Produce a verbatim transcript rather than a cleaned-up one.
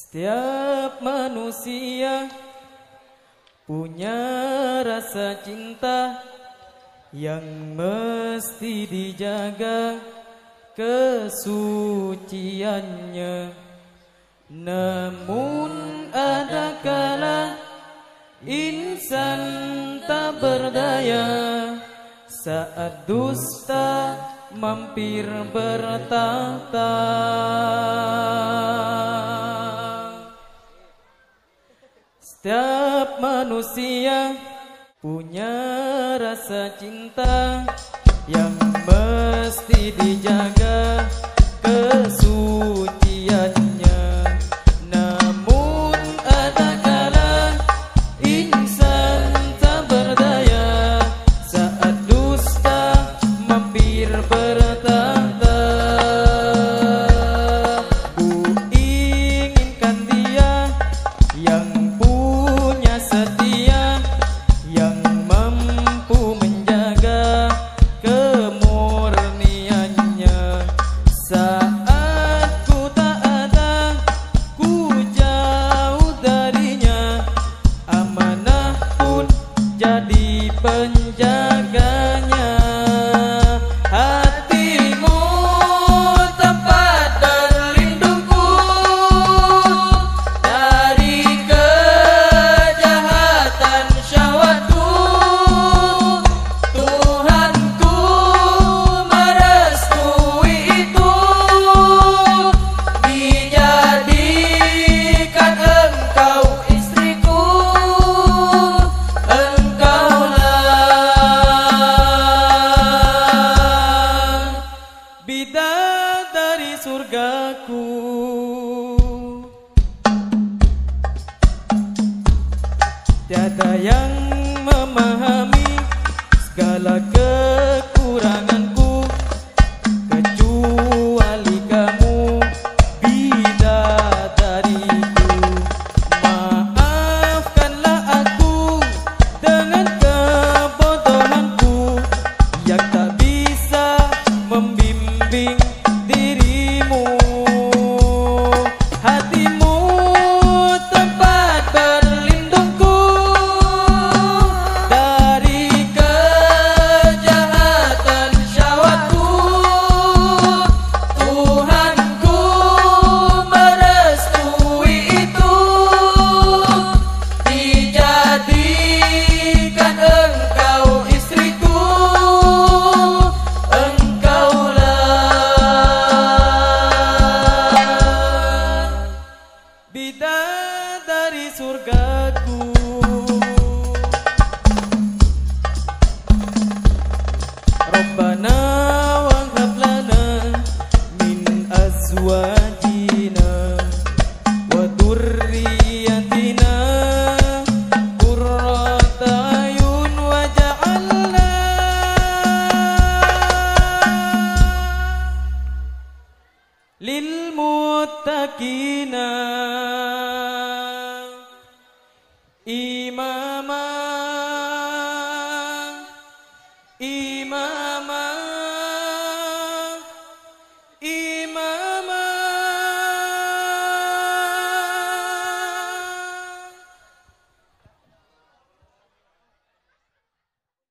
Setiap manusia punya rasa cinta yang mesti dijaga kesuciannya. Namun ada kala insan tak berdaya saat dusta mampir bertahta. Setiap manusia punya rasa cinta yang mesti dijaga kesuciannya. Namun ada kala insan tak berdaya saat dusta mampir bertahta. Ku inginkan dia yang punya setia, yang mampu menjaga kemurniannya. Saat ku tak ada, ku jauh darinya, amanah pun jadi penjaganya. Hatimu tempat berlindungku dari kejahatan syahwatku. Tuhanku merestui itu, dijadikan engkau istriku. Engkaulah bidadari surgaku. Tiada yang memahami segala kekuranganku kecuali kamu, bidadariku. Maafkanlah aku dengan kebodohanku yang tak bisa membimbing dirimu. Hatimu tempat berlindungku dari kejahatan syahwatku. Tuhanku merestui itu, dijadikan engkau istriku. Engkaulah bidadari surgaku. Rabbana wa hab lana min azwajina wa dhurriyyatina qurrata a'yun waj'alna lil muttaqina